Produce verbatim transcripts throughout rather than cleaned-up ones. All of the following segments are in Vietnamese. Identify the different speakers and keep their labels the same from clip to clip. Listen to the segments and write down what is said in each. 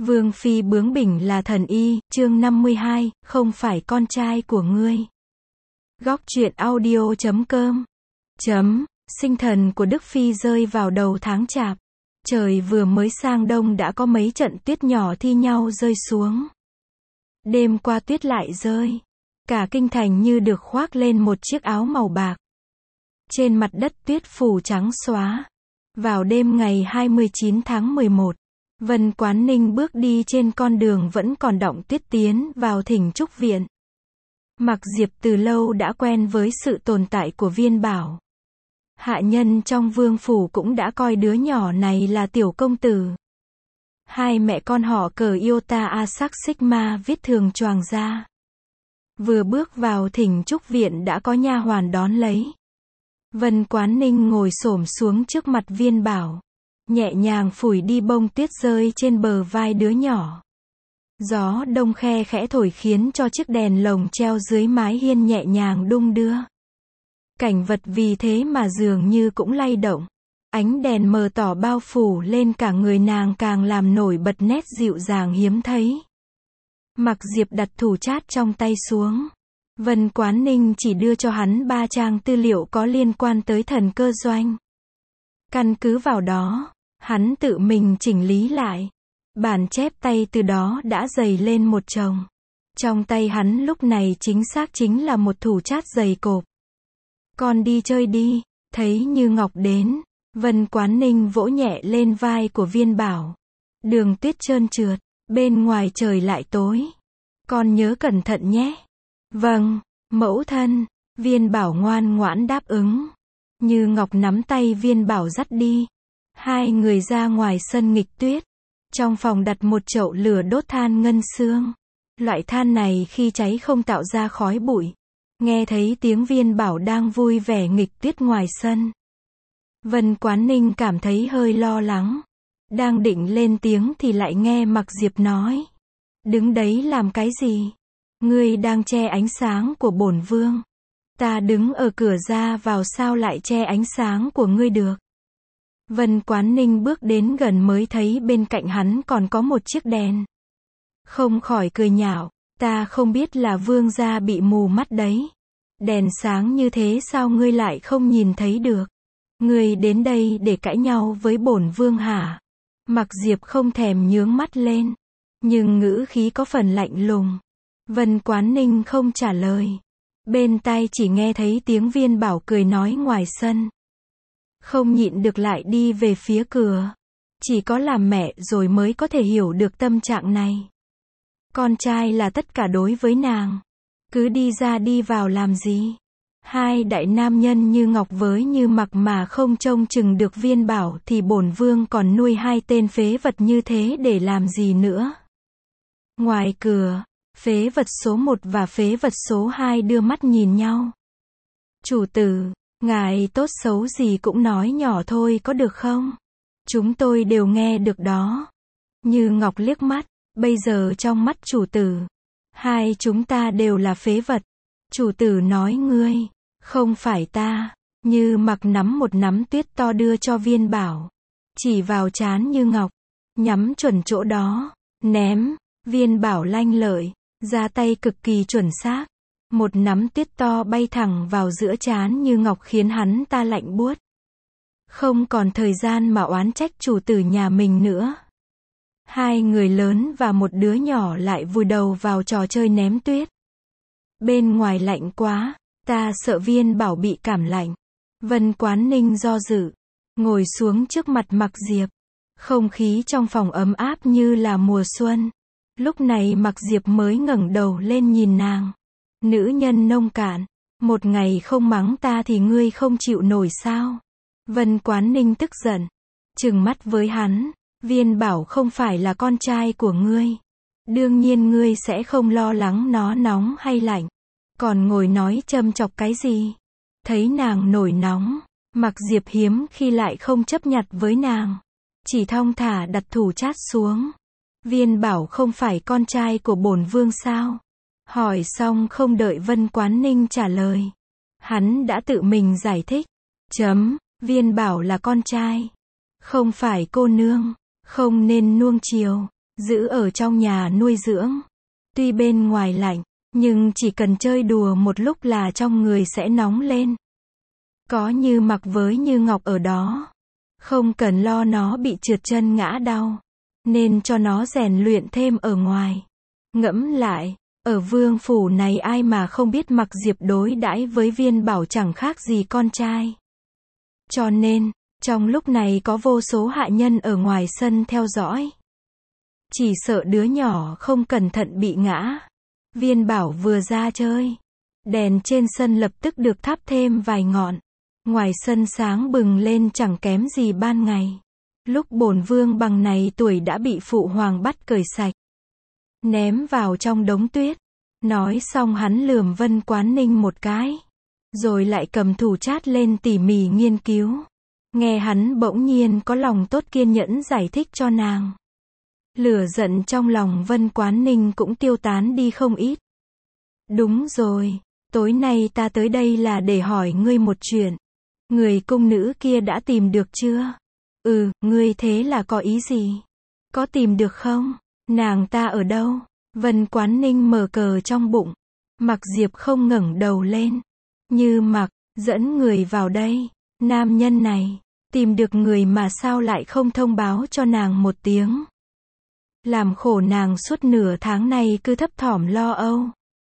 Speaker 1: Vương phi bướng bỉnh là thần y, chương năm mươi hai, không phải con trai của ngươi. Góc truyện audio chấm com. Chấm, sinh thần của Đức Phi rơi vào đầu tháng Chạp. Trời vừa mới sang đông đã có mấy trận tuyết nhỏ thi nhau rơi xuống. Đêm qua tuyết lại rơi. Cả kinh thành như được khoác lên một chiếc áo màu bạc. Trên mặt đất tuyết phủ trắng xóa. Vào đêm ngày hai mươi chín tháng mười một, Vân Quán Ninh bước đi trên con đường vẫn còn đọng tuyết tiến vào Thỉnh Trúc Viện. Mặc Diệp từ lâu đã quen với sự tồn tại của Viên Bảo. Hạ nhân trong vương phủ cũng đã coi đứa nhỏ này là tiểu công tử. Hai mẹ con họ cờ Iota Asac Sigma viết thường choàng ra. Vừa bước vào Thỉnh Trúc Viện đã có nha hoàn đón lấy. Vân Quán Ninh ngồi xổm xuống trước mặt Viên Bảo, nhẹ nhàng phủi đi bông tuyết rơi trên bờ vai đứa nhỏ. Gió đông khe khẽ thổi khiến cho chiếc đèn lồng treo dưới mái hiên nhẹ nhàng đung đưa. Cảnh vật vì thế mà dường như cũng lay động. Ánh đèn mờ tỏ bao phủ lên cả người nàng càng làm nổi bật nét dịu dàng hiếm thấy. Mặc Diệp đặt thủ chát trong tay xuống. Vân Quán Ninh chỉ đưa cho hắn ba trang tư liệu có liên quan tới Thần Cơ Doanh. Căn cứ vào đó, hắn tự mình chỉnh lý lại. Bản chép tay từ đó đã dày lên một chồng. Trong tay hắn lúc này chính xác chính là một thủ chát dày cộp. Con đi chơi đi, thấy Như Ngọc đến. Vân Quán Ninh vỗ nhẹ lên vai của Viên Bảo. Đường tuyết trơn trượt, bên ngoài trời lại tối. Con nhớ cẩn thận nhé. Vâng, mẫu thân. Viên Bảo ngoan ngoãn đáp ứng. Như Ngọc nắm tay Viên Bảo dắt đi. Hai người ra ngoài sân nghịch tuyết. Trong phòng đặt một chậu lửa đốt than ngân xương. Loại than này khi cháy không tạo ra khói bụi. Nghe thấy tiếng Viên Bảo đang vui vẻ nghịch tuyết ngoài sân. Vân Quán Ninh cảm thấy hơi lo lắng. Đang định lên tiếng thì lại nghe Mặc Diệp nói. Đứng đấy làm cái gì? Ngươi đang che ánh sáng của bổn vương. Ta đứng ở cửa ra vào sao lại che ánh sáng của ngươi được? Vân Quán Ninh bước đến gần mới thấy bên cạnh hắn còn có một chiếc đèn. Không khỏi cười nhạo, ta không biết là vương gia bị mù mắt đấy. Đèn sáng như thế sao ngươi lại không nhìn thấy được? Ngươi đến đây để cãi nhau với bổn vương hả? Mặc Diệp không thèm nhướng mắt lên, nhưng ngữ khí có phần lạnh lùng. Vân Quán Ninh không trả lời. Bên tai chỉ nghe thấy tiếng Viên Bảo cười nói ngoài sân. Không nhịn được lại đi về phía cửa. Chỉ có làm mẹ rồi mới có thể hiểu được tâm trạng này. Con trai là tất cả đối với nàng. Cứ đi ra đi vào làm gì? Hai đại nam nhân Như Ngọc với Như Mặc mà không trông chừng được Viên Bảo thì bổn vương còn nuôi hai tên phế vật như thế để làm gì nữa? Ngoài cửa, phế vật số một và phế vật số hai đưa mắt nhìn nhau. Chủ tử, ngài tốt xấu gì cũng nói nhỏ thôi có được không? Chúng tôi đều nghe được đó. Như Ngọc liếc mắt, bây giờ trong mắt chủ tử, hai chúng ta đều là phế vật. Chủ tử nói ngươi, không phải ta. Như Mặc nắm một nắm tuyết to đưa cho Viên Bảo. Chỉ vào trán Như Ngọc, nhắm chuẩn chỗ đó, ném. Viên Bảo lanh lợi, ra tay cực kỳ chuẩn xác. Một nắm tuyết to bay thẳng vào giữa trán Như Ngọc khiến hắn ta lạnh buốt. Không còn thời gian mà oán trách chủ tử nhà mình nữa. Hai người lớn và một đứa nhỏ lại vùi đầu vào trò chơi ném tuyết. Bên ngoài lạnh quá, ta sợ Viên Bảo bị cảm lạnh. Vân Quán Ninh do dự, ngồi xuống trước mặt Mặc Diệp. Không khí trong phòng ấm áp như là mùa xuân. Lúc này Mặc Diệp mới ngẩng đầu lên nhìn nàng. Nữ nhân nông cạn, một ngày không mắng ta thì ngươi không chịu nổi sao? Vân Quán Ninh tức giận, trừng mắt với hắn. Viên Bảo không phải là con trai của ngươi. Đương nhiên ngươi sẽ không lo lắng nó nóng hay lạnh. Còn ngồi nói châm chọc cái gì? Thấy nàng nổi nóng, Mặc Diệp hiếm khi lại không chấp nhặt với nàng. Chỉ thong thả đặt thủ chát xuống. Viên Bảo không phải con trai của bổn vương sao? Hỏi xong không đợi Vân Quán Ninh trả lời. Hắn đã tự mình giải thích. Chấm, Viên Bảo là con trai. Không phải cô nương. Không nên nuông chiều. giữ ở trong nhà nuôi dưỡng. Tuy bên ngoài lạnh, nhưng chỉ cần chơi đùa một lúc là trong người sẽ nóng lên. Có Như Mặc với Như Ngọc ở đó, không cần lo nó bị trượt chân ngã đau, nên cho nó rèn luyện thêm ở ngoài. Ngẫm lại, ở vương phủ này ai mà không biết Mặc Diệp đối đãi với Viên Bảo chẳng khác gì con trai. Cho nên, trong lúc này có vô số hạ nhân ở ngoài sân theo dõi. Chỉ sợ đứa nhỏ không cẩn thận bị ngã. Viên Bảo vừa ra chơi, đèn trên sân lập tức được thắp thêm vài ngọn. Ngoài sân sáng bừng lên chẳng kém gì ban ngày. Lúc bổn vương bằng này tuổi đã bị phụ hoàng bắt cởi sạch, ném vào trong đống tuyết. Nói xong hắn lườm Vân Quán Ninh một cái, rồi lại cầm thủ chát lên tỉ mỉ nghiên cứu. Nghe hắn bỗng nhiên có lòng tốt kiên nhẫn giải thích cho nàng. Lửa giận trong lòng Vân Quán Ninh cũng tiêu tán đi không ít. Đúng rồi, tối nay ta tới đây là để hỏi ngươi một chuyện. Người cung nữ kia đã tìm được chưa? Ừ, ngươi thế là có ý gì? Có tìm được không? Nàng ta ở đâu? Vân Quán Ninh mở cờ trong bụng. Mặc Diệp không ngẩng đầu lên. Như Mặc, dẫn người vào đây. Nam nhân này, tìm được người mà sao lại không thông báo cho nàng một tiếng. Làm khổ nàng suốt nửa tháng này cứ thấp thỏm lo âu.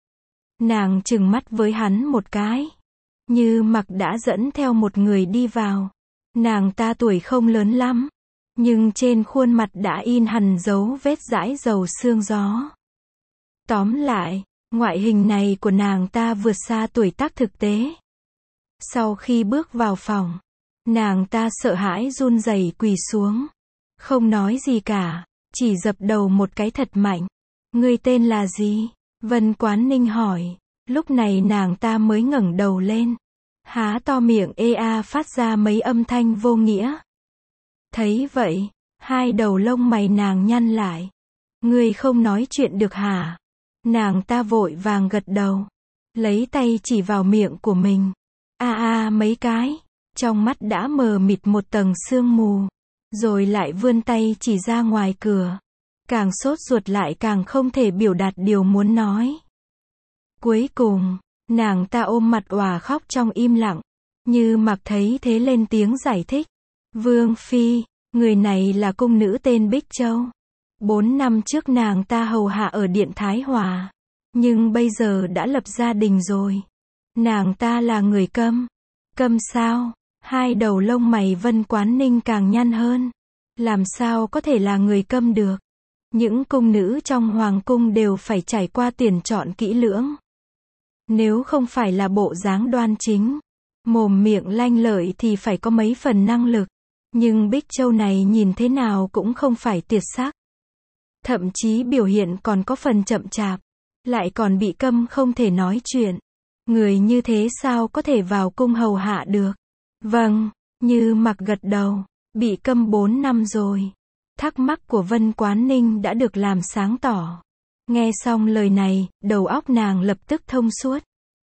Speaker 1: Nàng trừng mắt với hắn một cái. Như Mặc đã dẫn theo một người đi vào. Nàng ta tuổi không lớn lắm, nhưng trên khuôn mặt đã in hằn dấu vết dãi dầu sương gió. Tóm lại, ngoại hình này của nàng ta vượt xa tuổi tác thực tế. Sau khi bước vào phòng, nàng ta sợ hãi run rẩy quỳ xuống. Không nói gì cả, chỉ dập đầu một cái thật mạnh. Ngươi tên là gì? Vân Quán Ninh hỏi. Lúc này nàng ta mới ngẩng đầu lên. Há to miệng ê a phát ra mấy âm thanh vô nghĩa. Thấy vậy, hai đầu lông mày nàng nhăn lại. Ngươi không nói chuyện được hả? Nàng ta vội vàng gật đầu, lấy tay chỉ vào miệng của mình. A a mấy cái, trong mắt đã mờ mịt một tầng sương mù, rồi lại vươn tay chỉ ra ngoài cửa. Càng sốt ruột lại càng không thể biểu đạt điều muốn nói. Cuối cùng, nàng ta ôm mặt òa khóc trong im lặng. Như Mặc thấy thế lên tiếng giải thích. Vương phi, người này là cung nữ tên Bích Châu. Bốn năm trước nàng ta hầu hạ ở Điện Thái Hòa, nhưng bây giờ đã lập gia đình rồi. Nàng ta là người Câm. Câm sao? Hai đầu lông mày Vân Quán Ninh càng nhăn hơn. Làm sao có thể là người Câm được? Những cung nữ trong hoàng cung đều phải trải qua tuyển chọn kỹ lưỡng. Nếu không phải là bộ dáng đoan chính, mồm miệng lanh lợi thì phải có mấy phần năng lực. Nhưng Bích Châu này nhìn thế nào cũng không phải tuyệt sắc. Thậm chí biểu hiện còn có phần chậm chạp. Lại còn bị câm không thể nói chuyện. Người như thế sao có thể vào cung hầu hạ được? Vâng, Như Mặc gật đầu. Bị câm bốn năm rồi. Thắc mắc của Vân Quán Ninh đã được làm sáng tỏ. Nghe xong lời này, đầu óc nàng lập tức thông suốt.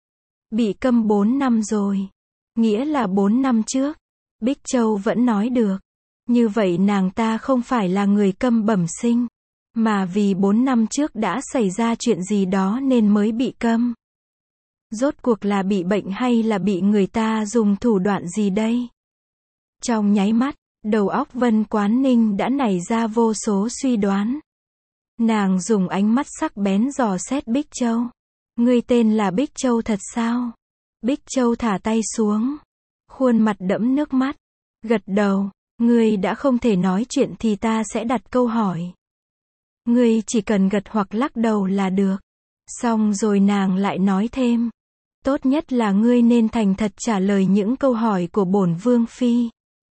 Speaker 1: Bị câm bốn năm rồi. Nghĩa là bốn năm trước. Bích Châu vẫn nói được. Như vậy nàng ta không phải là người câm bẩm sinh, mà vì bốn năm trước đã xảy ra chuyện gì đó nên mới bị câm. Rốt cuộc là bị bệnh hay là bị người ta dùng thủ đoạn gì đây? Trong nháy mắt, đầu óc Vân Quán Ninh đã nảy ra vô số suy đoán. Nàng dùng ánh mắt sắc bén dò xét Bích Châu. Ngươi tên là Bích Châu thật sao? Bích Châu thả tay xuống, khuôn mặt đẫm nước mắt, gật đầu. Ngươi đã không thể nói chuyện thì ta sẽ đặt câu hỏi. Ngươi chỉ cần gật hoặc lắc đầu là được. Xong rồi nàng lại nói thêm. Tốt nhất là ngươi nên thành thật trả lời những câu hỏi của bổn vương phi.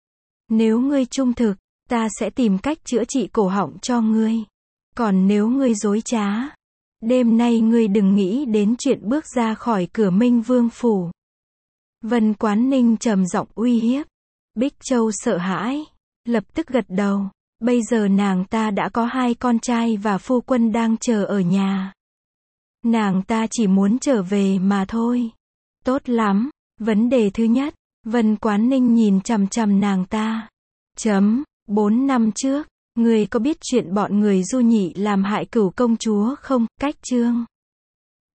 Speaker 1: Nếu ngươi trung thực, ta sẽ tìm cách chữa trị cổ họng cho ngươi. Còn nếu ngươi dối trá, đêm nay ngươi đừng nghĩ đến chuyện bước ra khỏi cửa Minh Vương phủ. Vân Quán Ninh trầm giọng uy hiếp. Bích Châu sợ hãi, lập tức gật đầu. Bây giờ nàng ta đã có hai con trai và phu quân đang chờ ở nhà. Nàng ta chỉ muốn trở về mà thôi. Tốt lắm. Vấn đề thứ nhất, Vân Quán Ninh nhìn chằm chằm nàng ta. Chấm, bốn năm trước, Ngươi có biết chuyện bọn người Du Nhị làm hại Cửu công chúa không? Cách chương